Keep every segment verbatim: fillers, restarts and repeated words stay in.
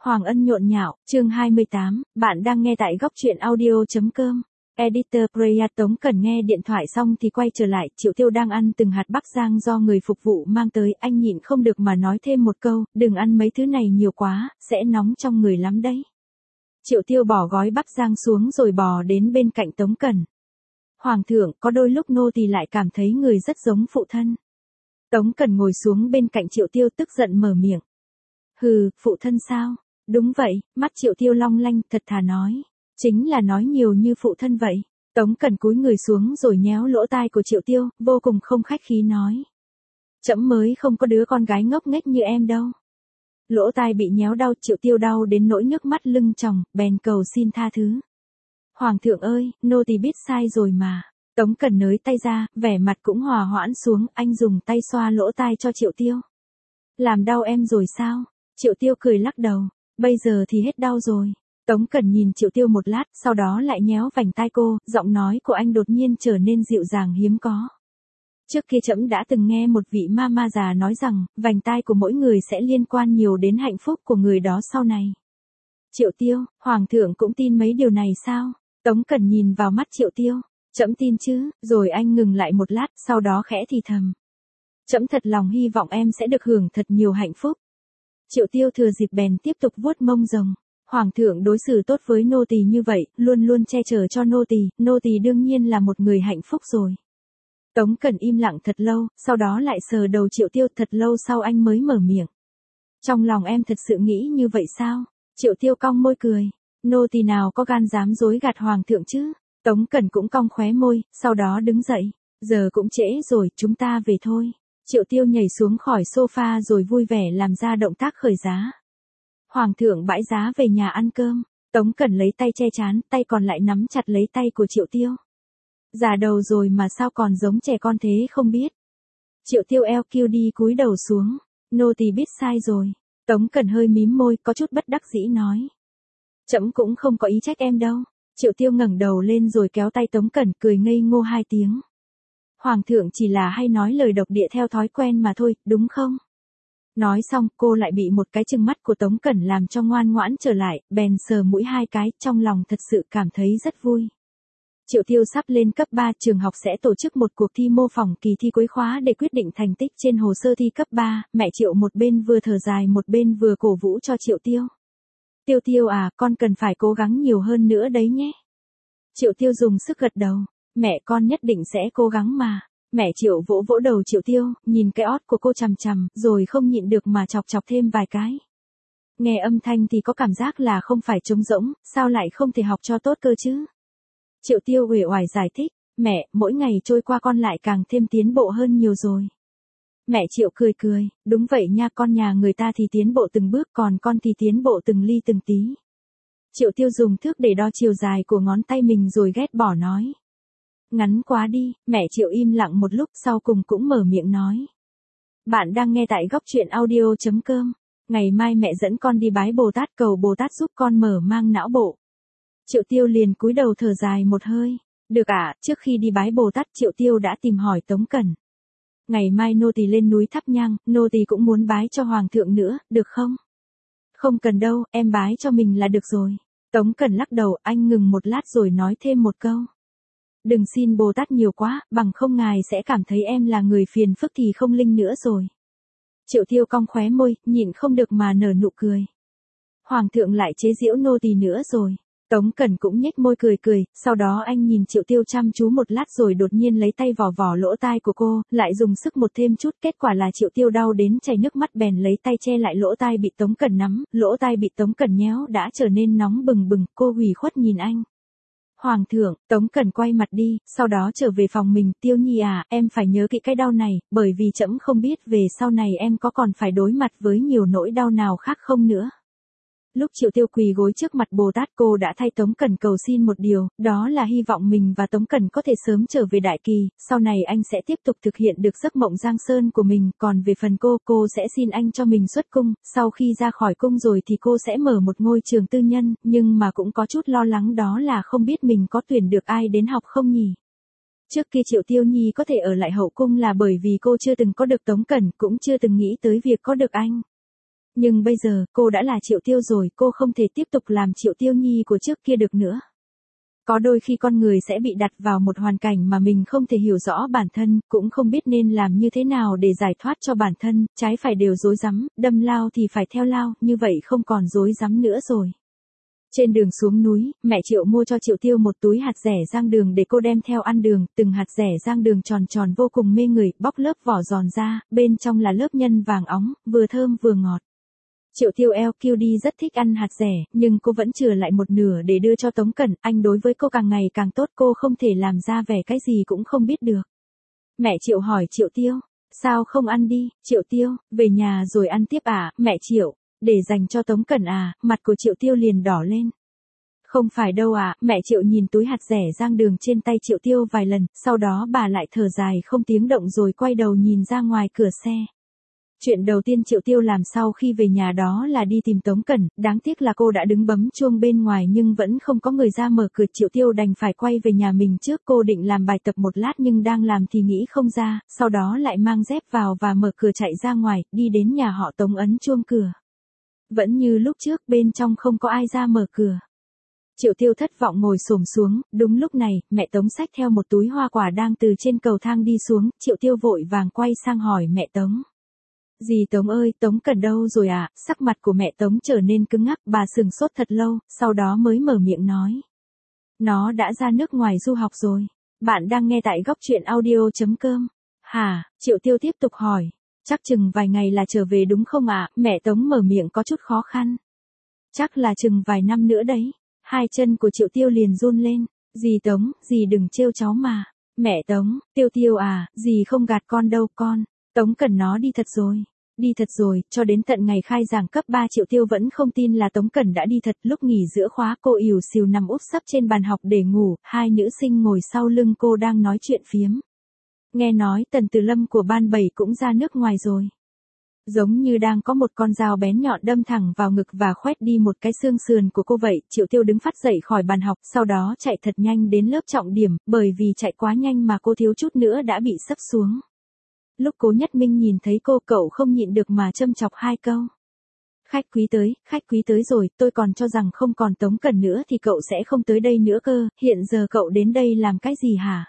Hoàng Ân nhộn nhạo, chương hai mươi tám, bạn đang nghe tại góc truyện audio.com. Editor Preya. Tống Cẩn nghe điện thoại xong thì quay trở lại, Triệu Tiêu đang ăn từng hạt bắc giang do người phục vụ mang tới, anh nhịn không được mà nói thêm một câu, đừng ăn mấy thứ này nhiều quá, sẽ nóng trong người lắm đấy. Triệu Tiêu bỏ gói bắc giang xuống rồi bò đến bên cạnh Tống Cẩn. Hoàng thượng, có đôi lúc nô tỳ lại cảm thấy người rất giống phụ thân. Tống Cẩn ngồi xuống bên cạnh Triệu Tiêu tức giận mở miệng. Hừ, phụ thân sao? Đúng vậy, mắt Triệu Tiêu long lanh thật thà nói. Chính là nói nhiều như phụ thân vậy. Tống Cẩn cúi người xuống rồi nhéo lỗ tai của Triệu Tiêu, vô cùng không khách khí nói. Trẫm mới không có đứa con gái ngốc nghếch như em đâu. Lỗ tai bị nhéo đau, Triệu Tiêu đau đến nỗi nước mắt lưng tròng, bèn cầu xin tha thứ. Hoàng thượng ơi, nô tỳ biết sai rồi mà. Tống Cẩn nới tay ra, vẻ mặt cũng hòa hoãn xuống, anh dùng tay xoa lỗ tai cho Triệu Tiêu. Làm đau em rồi sao? Triệu Tiêu cười lắc đầu, bây giờ thì hết đau rồi. Tống Cẩn nhìn Triệu Tiêu một lát, sau đó lại nhéo vành tai cô, giọng nói của anh đột nhiên trở nên dịu dàng hiếm có. Trước kia trẫm đã từng nghe một vị ma ma già nói rằng, vành tai của mỗi người sẽ liên quan nhiều đến hạnh phúc của người đó sau này. Triệu Tiêu, Hoàng thượng cũng tin mấy điều này sao? Tống Cẩn nhìn vào mắt Triệu Tiêu, trẫm tin chứ, rồi anh ngừng lại một lát, sau đó khẽ thì thầm. Trẫm thật lòng hy vọng em sẽ được hưởng thật nhiều hạnh phúc. Triệu Tiêu thừa dịp bèn tiếp tục vuốt mông rồng. Hoàng thượng đối xử tốt với nô tỳ như vậy, luôn luôn che chở cho nô tỳ, nô tỳ đương nhiên là một người hạnh phúc rồi. Tống Cẩn im lặng thật lâu, sau đó lại sờ đầu Triệu Tiêu, thật lâu sau anh mới mở miệng. Trong lòng em thật sự nghĩ như vậy sao? Triệu Tiêu cong môi cười. Nô tỳ nào có gan dám dối gạt Hoàng thượng chứ? Tống Cẩn cũng cong khóe môi, sau đó đứng dậy. Giờ cũng trễ rồi, chúng ta về thôi. Triệu Tiêu nhảy xuống khỏi sofa rồi vui vẻ làm ra động tác khởi giá. Hoàng thượng bãi giá về nhà ăn cơm. Tống Cẩn lấy tay che trán, tay còn lại nắm chặt lấy tay của Triệu Tiêu. Già đầu rồi mà sao còn giống trẻ con thế không biết. Triệu Tiêu eo kiêu đi cúi đầu xuống. Nô tỳ biết sai rồi. Tống Cẩn hơi mím môi, có chút bất đắc dĩ nói. Trẫm cũng không có ý trách em đâu. Triệu Tiêu ngẩng đầu lên rồi kéo tay Tống Cẩn, cười ngây ngô hai tiếng. Hoàng thượng chỉ là hay nói lời độc địa theo thói quen mà thôi, đúng không? Nói xong, cô lại bị một cái chừng mắt của Tống Cẩn làm cho ngoan ngoãn trở lại, bèn sờ mũi hai cái, trong lòng thật sự cảm thấy rất vui. Triệu Tiêu sắp lên cấp ba, trường học sẽ tổ chức một cuộc thi mô phỏng kỳ thi cuối khóa để quyết định thành tích trên hồ sơ thi cấp ba, mẹ Triệu một bên vừa thở dài một bên vừa cổ vũ cho Triệu Tiêu. Tiêu Tiêu à, con cần phải cố gắng nhiều hơn nữa đấy nhé. Triệu Tiêu dùng sức gật đầu, mẹ con nhất định sẽ cố gắng mà. Mẹ Triệu vỗ vỗ đầu Triệu Tiêu, nhìn cái ót của cô chằm chằm, rồi không nhịn được mà chọc chọc thêm vài cái. Nghe âm thanh thì có cảm giác là không phải trống rỗng, sao lại không thể học cho tốt cơ chứ? Triệu Tiêu uể oải giải thích, mẹ, mỗi ngày trôi qua con lại càng thêm tiến bộ hơn nhiều rồi. Mẹ Triệu cười cười, đúng vậy nha, con nhà người ta thì tiến bộ từng bước, còn con thì tiến bộ từng ly từng tí. Triệu Tiêu dùng thước để đo chiều dài của ngón tay mình rồi ghét bỏ nói. Ngắn quá đi, mẹ Triệu im lặng một lúc sau cùng cũng mở miệng nói. Bạn đang nghe tại góc truyện audio.com. Ngày mai mẹ dẫn con đi bái Bồ Tát, cầu Bồ Tát giúp con mở mang não bộ. Triệu Tiêu liền cúi đầu thở dài một hơi. Được ạ, à, trước khi đi bái Bồ Tát Triệu Tiêu đã tìm hỏi Tống Cẩn. Ngày mai nô tỳ lên núi thắp nhang, nô tỳ cũng muốn bái cho Hoàng thượng nữa, được không? Không cần đâu, em bái cho mình là được rồi. Tống Cẩn lắc đầu, anh ngừng một lát rồi nói thêm một câu. Đừng xin Bồ Tát nhiều quá, bằng không ngài sẽ cảm thấy em là người phiền phức thì không linh nữa rồi. Triệu Tiêu cong khóe môi, nhịn không được mà nở nụ cười. Hoàng thượng lại chế giễu nô tỳ nữa rồi. Tống Cẩn cũng nhếch môi cười cười, sau đó anh nhìn Triệu Tiêu chăm chú một lát rồi đột nhiên lấy tay vò vò lỗ tai của cô, lại dùng sức một thêm chút, kết quả là Triệu Tiêu đau đến chảy nước mắt bèn lấy tay che lại lỗ tai bị Tống Cẩn nắm, lỗ tai bị Tống Cẩn nhéo đã trở nên nóng bừng bừng, cô hủy khuất nhìn anh. Hoàng thượng, Tống Cẩn quay mặt đi, sau đó trở về phòng mình, Tiêu Nhi à, em phải nhớ kỹ cái đau này, bởi vì trẫm không biết về sau này em có còn phải đối mặt với nhiều nỗi đau nào khác không nữa. Lúc Triệu Tiêu quỳ gối trước mặt Bồ Tát, cô đã thay Tống Cẩn cầu xin một điều, đó là hy vọng mình và Tống Cẩn có thể sớm trở về Đại Kỳ, sau này anh sẽ tiếp tục thực hiện được giấc mộng Giang Sơn của mình, còn về phần cô, cô sẽ xin anh cho mình xuất cung, sau khi ra khỏi cung rồi thì cô sẽ mở một ngôi trường tư nhân, nhưng mà cũng có chút lo lắng đó là không biết mình có tuyển được ai đến học không nhỉ. Trước kia Triệu Tiêu Nhi có thể ở lại hậu cung là bởi vì cô chưa từng có được Tống Cẩn, cũng chưa từng nghĩ tới việc có được anh. Nhưng bây giờ, cô đã là Triệu Tiêu rồi, cô không thể tiếp tục làm Triệu Tiêu Nhi của trước kia được nữa. Có đôi khi con người sẽ bị đặt vào một hoàn cảnh mà mình không thể hiểu rõ bản thân, cũng không biết nên làm như thế nào để giải thoát cho bản thân, trái phải đều rối rắm, đâm lao thì phải theo lao, như vậy không còn rối rắm nữa rồi. Trên đường xuống núi, mẹ Triệu mua cho Triệu Tiêu một túi hạt dẻ rang đường để cô đem theo ăn đường, từng hạt dẻ rang đường tròn tròn vô cùng mê người, bóc lớp vỏ giòn ra, bên trong là lớp nhân vàng óng, vừa thơm vừa ngọt. Triệu Tiêu eo kiu đi rất thích ăn hạt dẻ, nhưng cô vẫn chừa lại một nửa để đưa cho Tống Cẩn, anh đối với cô càng ngày càng tốt, cô không thể làm ra vẻ cái gì cũng không biết được. Mẹ Triệu hỏi Triệu Tiêu, sao không ăn đi, Triệu Tiêu, về nhà rồi ăn tiếp à, mẹ Triệu, để dành cho Tống Cẩn à, mặt của Triệu Tiêu liền đỏ lên. Không phải đâu à, mẹ Triệu nhìn túi hạt dẻ rang đường trên tay Triệu Tiêu vài lần, sau đó bà lại thở dài không tiếng động rồi quay đầu nhìn ra ngoài cửa xe. Chuyện đầu tiên Triệu Tiêu làm sau khi về nhà đó là đi tìm Tống Cẩn, đáng tiếc là cô đã đứng bấm chuông bên ngoài nhưng vẫn không có người ra mở cửa, Triệu Tiêu đành phải quay về nhà mình trước, cô định làm bài tập một lát nhưng đang làm thì nghĩ không ra, sau đó lại mang dép vào và mở cửa chạy ra ngoài, đi đến nhà họ Tống ấn chuông cửa. Vẫn như lúc trước, bên trong không có ai ra mở cửa. Triệu Tiêu thất vọng ngồi xổm xuống, đúng lúc này, mẹ Tống xách theo một túi hoa quả đang từ trên cầu thang đi xuống, Triệu Tiêu vội vàng quay sang hỏi mẹ Tống. Dì Tống ơi, Tống Cẩn đâu rồi à? Sắc mặt của mẹ Tống trở nên cứng ngắc, bà sừng sốt thật lâu, sau đó mới mở miệng nói. Nó đã ra nước ngoài du học rồi. Bạn đang nghe tại góc truyện audio.com. Hả? Triệu Tiêu tiếp tục hỏi. Chắc chừng vài ngày là trở về đúng không ạ? À? Mẹ Tống mở miệng có chút khó khăn. Chắc là chừng vài năm nữa đấy. Hai chân của Triệu Tiêu liền run lên. Dì Tống, dì đừng trêu cháu mà. Mẹ Tống, Tiêu Tiêu à, dì không gạt con đâu con. Tống Cẩn nó đi thật rồi. Đi thật rồi, cho đến tận ngày khai giảng cấp ba Triệu Tiêu vẫn không tin là Tống Cẩn đã đi thật. Lúc nghỉ giữa khóa cô ỉu xìu nằm úp sấp trên bàn học để ngủ, hai nữ sinh ngồi sau lưng cô đang nói chuyện phiếm. Nghe nói Tần Từ Lâm của ban bảy cũng ra nước ngoài rồi. Giống như đang có một con dao bén nhọn đâm thẳng vào ngực và khoét đi một cái xương sườn của cô vậy. Triệu Tiêu đứng phát dậy khỏi bàn học, sau đó chạy thật nhanh đến lớp trọng điểm, bởi vì chạy quá nhanh mà cô thiếu chút nữa đã bị sấp xuống. Lúc Cố Nhất Minh nhìn thấy cô, cậu không nhịn được mà châm chọc hai câu. Khách quý tới, khách quý tới rồi, tôi còn cho rằng không còn Tống Cẩn nữa thì cậu sẽ không tới đây nữa cơ, hiện giờ cậu đến đây làm cái gì hả?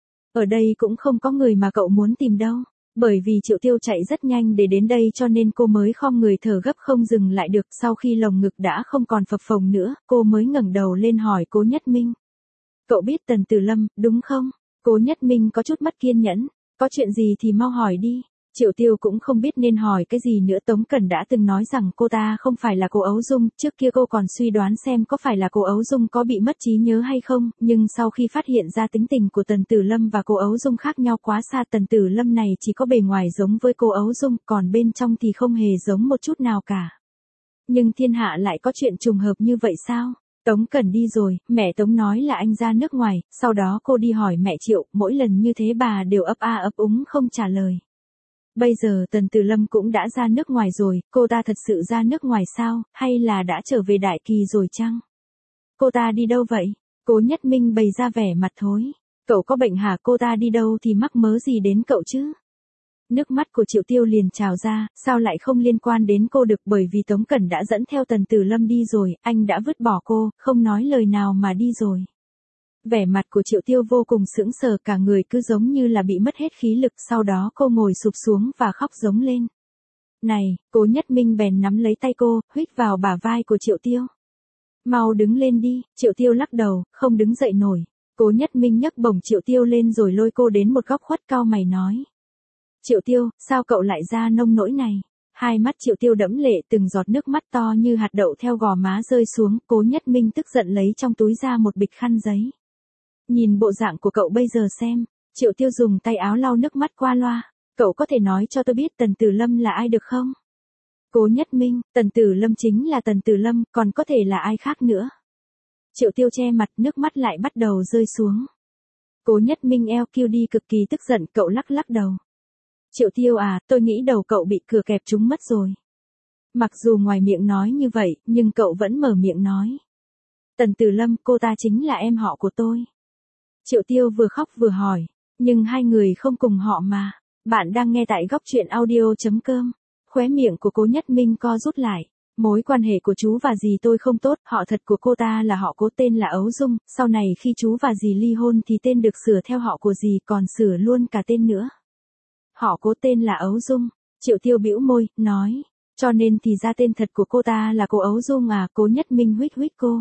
Ở đây cũng không có người mà cậu muốn tìm đâu. Bởi vì Triệu Tiêu chạy rất nhanh để đến đây cho nên cô mới khom người thở gấp không dừng lại được, sau khi lồng ngực đã không còn phập phồng nữa, cô mới ngẩng đầu lên hỏi Cố Nhất Minh. Cậu biết Tần Từ Lâm, đúng không? Cố Nhất Minh có chút mất kiên nhẫn. Có chuyện gì thì mau hỏi đi. Triệu Tiêu cũng không biết nên hỏi cái gì nữa. Tống Cẩn đã từng nói rằng cô ta không phải là cô Ấu Dung, trước kia cô còn suy đoán xem có phải là cô Ấu Dung có bị mất trí nhớ hay không, nhưng sau khi phát hiện ra tính tình của Tần Tử Lâm và cô Ấu Dung khác nhau quá xa, Tần Tử Lâm này chỉ có bề ngoài giống với cô Ấu Dung, còn bên trong thì không hề giống một chút nào cả. Nhưng thiên hạ lại có chuyện trùng hợp như vậy sao? Tống Cẩn đi rồi, mẹ Tống nói là anh ra nước ngoài, sau đó cô đi hỏi mẹ Triệu, mỗi lần như thế bà đều ấp a ấp úng không trả lời. Bây giờ Tần Từ Lâm cũng đã ra nước ngoài rồi, cô ta thật sự ra nước ngoài sao, hay là đã trở về Đại Kỳ rồi chăng? Cô ta đi đâu vậy? Cố Nhất Minh bày ra vẻ mặt thối. Cậu có bệnh hả? Cô ta đi đâu thì mắc mớ gì đến cậu chứ? Nước mắt của Triệu Tiêu liền trào ra, sao lại không liên quan đến cô được, bởi vì Tống Cẩn đã dẫn theo Tần Tử Lâm đi rồi, anh đã vứt bỏ cô, không nói lời nào mà đi rồi. Vẻ mặt của Triệu Tiêu vô cùng sững sờ, cả người cứ giống như là bị mất hết khí lực, sau đó cô ngồi sụp xuống và khóc giống lên. Này, Cố Nhất Minh bèn nắm lấy tay cô, huých vào bả vai của Triệu Tiêu. Mau đứng lên đi, Triệu Tiêu lắc đầu, không đứng dậy nổi. Cố Nhất Minh nhấc bổng Triệu Tiêu lên rồi lôi cô đến một góc khuất, cau mày nói. Triệu Tiêu, sao cậu lại ra nông nỗi này? Hai mắt Triệu Tiêu đẫm lệ, từng giọt nước mắt to như hạt đậu theo gò má rơi xuống. Cố Nhất Minh tức giận lấy trong túi ra một bịch khăn giấy. Nhìn bộ dạng của cậu bây giờ xem. Triệu Tiêu dùng tay áo lau nước mắt qua loa. Cậu có thể nói cho tôi biết Tần Tử Lâm là ai được không? Cố Nhất Minh, Tần Tử Lâm chính là Tần Tử Lâm, còn có thể là ai khác nữa? Triệu Tiêu che mặt, nước mắt lại bắt đầu rơi xuống. Cố Nhất Minh eo kiu đi cực kỳ tức giận, cậu lắc lắc đầu. Triệu Tiêu à, tôi nghĩ đầu cậu bị cửa kẹp trúng mất rồi. Mặc dù ngoài miệng nói như vậy, nhưng cậu vẫn mở miệng nói. Tần Tử Lâm, cô ta chính là em họ của tôi. Triệu Tiêu vừa khóc vừa hỏi, nhưng hai người không cùng họ mà. Bạn đang nghe tại góc truyện audio chấm com. Khóe miệng của Cố Nhất Minh co rút lại. Mối quan hệ của chú và dì tôi không tốt, họ thật của cô ta là họ Cố tên là Ấu Dung, sau này khi chú và dì ly hôn thì tên được sửa theo họ của dì, còn sửa luôn cả tên nữa. Họ Cố tên là Ấu Dung. Triệu Tiêu bĩu môi, nói. Cho nên thì ra tên thật của cô ta là cô Ấu Dung à? Cố Nhất Minh huých huých cô.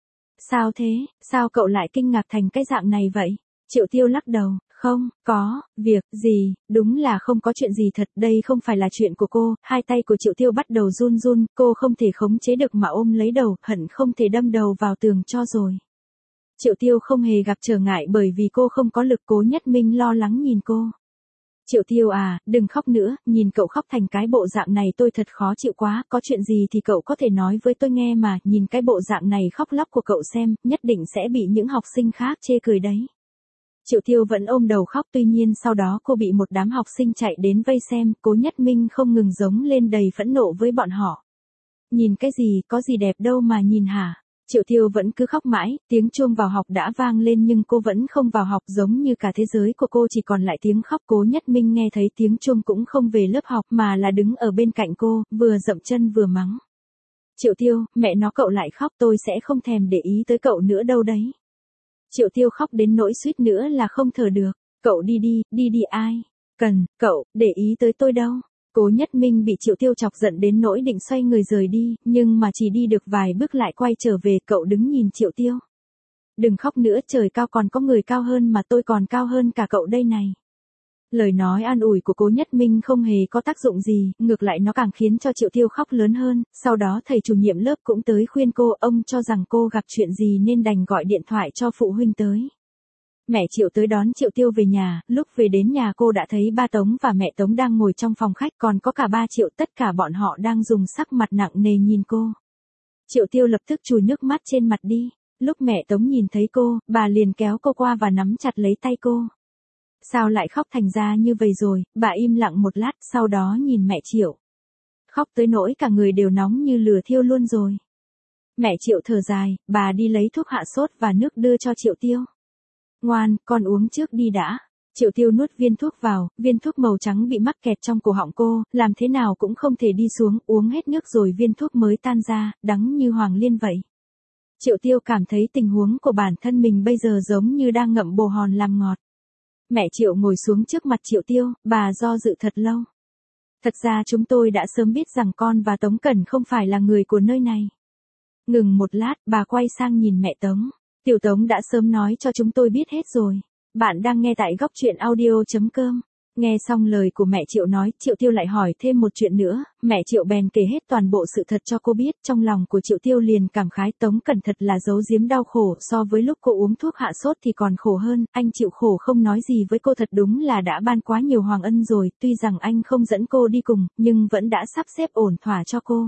Sao thế, sao cậu lại kinh ngạc thành cái dạng này vậy? Triệu Tiêu lắc đầu, không, có, việc, gì, đúng là không có chuyện gì thật, đây không phải là chuyện của cô. Hai tay của Triệu Tiêu bắt đầu run run, cô không thể khống chế được mà ôm lấy đầu, hận không thể đâm đầu vào tường cho rồi. Triệu Tiêu không hề gặp trở ngại bởi vì cô không có lực. Cố Nhất Minh lo lắng nhìn cô. Triệu Tiêu à, đừng khóc nữa, nhìn cậu khóc thành cái bộ dạng này tôi thật khó chịu quá, có chuyện gì thì cậu có thể nói với tôi nghe mà, nhìn cái bộ dạng này khóc lóc của cậu xem, nhất định sẽ bị những học sinh khác chê cười đấy. Triệu Tiêu vẫn ôm đầu khóc, tuy nhiên sau đó cô bị một đám học sinh chạy đến vây xem, Cố Nhất Minh không ngừng giống lên đầy phẫn nộ với bọn họ. Nhìn cái gì, có gì đẹp đâu mà nhìn hả? Triệu Tiêu vẫn cứ khóc mãi, tiếng chuông vào học đã vang lên nhưng cô vẫn không vào học, giống như cả thế giới của cô chỉ còn lại tiếng khóc. Cố Nhất Minh nghe thấy tiếng chuông cũng không về lớp học mà là đứng ở bên cạnh cô, vừa dậm chân vừa mắng. Triệu Tiêu, mẹ nó cậu lại khóc, tôi sẽ không thèm để ý tới cậu nữa đâu đấy. Triệu Tiêu khóc đến nỗi suýt nữa là không thở được. Cậu đi đi, đi đi ai? Cần, cậu, để ý tới tôi đâu. Cố Nhất Minh bị Triệu Tiêu chọc giận đến nỗi định xoay người rời đi, nhưng mà chỉ đi được vài bước lại quay trở về. Cậu đứng nhìn Triệu Tiêu. Đừng khóc nữa, trời cao còn có người cao hơn mà, tôi còn cao hơn cả cậu đây này. Lời nói an ủi của Cố Nhất Minh không hề có tác dụng gì, ngược lại nó càng khiến cho Triệu Tiêu khóc lớn hơn. Sau đó thầy chủ nhiệm lớp cũng tới khuyên cô, ông cho rằng cô gặp chuyện gì nên đành gọi điện thoại cho phụ huynh tới. Mẹ Triệu tới đón Triệu Tiêu về nhà, lúc về đến nhà cô đã thấy ba Tống và mẹ Tống đang ngồi trong phòng khách, còn có cả ba Triệu, tất cả bọn họ đang dùng sắc mặt nặng nề nhìn cô. Triệu Tiêu lập tức chùi nước mắt trên mặt đi. Lúc mẹ Tống nhìn thấy cô, bà liền kéo cô qua và nắm chặt lấy tay cô. Sao lại khóc thành ra như vậy rồi? Bà im lặng một lát, sau đó nhìn mẹ Triệu. Khóc tới nỗi cả người đều nóng như lửa thiêu luôn rồi. Mẹ Triệu thở dài, bà đi lấy thuốc hạ sốt và nước đưa cho Triệu Tiêu. Ngoan, con uống trước đi đã. Triệu Tiêu nuốt viên thuốc vào, viên thuốc màu trắng bị mắc kẹt trong cổ họng cô, làm thế nào cũng không thể đi xuống, uống hết nước rồi viên thuốc mới tan ra, đắng như hoàng liên vậy. Triệu Tiêu cảm thấy tình huống của bản thân mình bây giờ giống như đang ngậm bồ hòn làm ngọt. Mẹ Triệu ngồi xuống trước mặt Triệu Tiêu, bà do dự thật lâu. Thật ra chúng tôi đã sớm biết rằng con và Tống Cẩn không phải là người của nơi này. Ngừng một lát, bà quay sang nhìn mẹ Tống. Tiểu Tống đã sớm nói cho chúng tôi biết hết rồi. Bạn đang nghe tại góc truyện audio chấm com. Nghe xong lời của mẹ Triệu nói, Triệu Tiêu lại hỏi thêm một chuyện nữa, mẹ Triệu bèn kể hết toàn bộ sự thật cho cô biết. Trong lòng của Triệu Tiêu liền cảm khái, Tống Cẩn thật là giấu giếm đau khổ, so với lúc cô uống thuốc hạ sốt thì còn khổ hơn. Anh chịu khổ không nói gì với cô, thật đúng là đã ban quá nhiều hoàng ân rồi. Tuy rằng anh không dẫn cô đi cùng, nhưng vẫn đã sắp xếp ổn thỏa cho cô.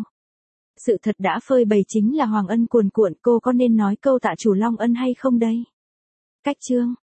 Sự thật đã phơi bày chính là hoàng ân cuồn cuộn, cô có nên nói câu tạ chủ long ân hay không đây? Cách chương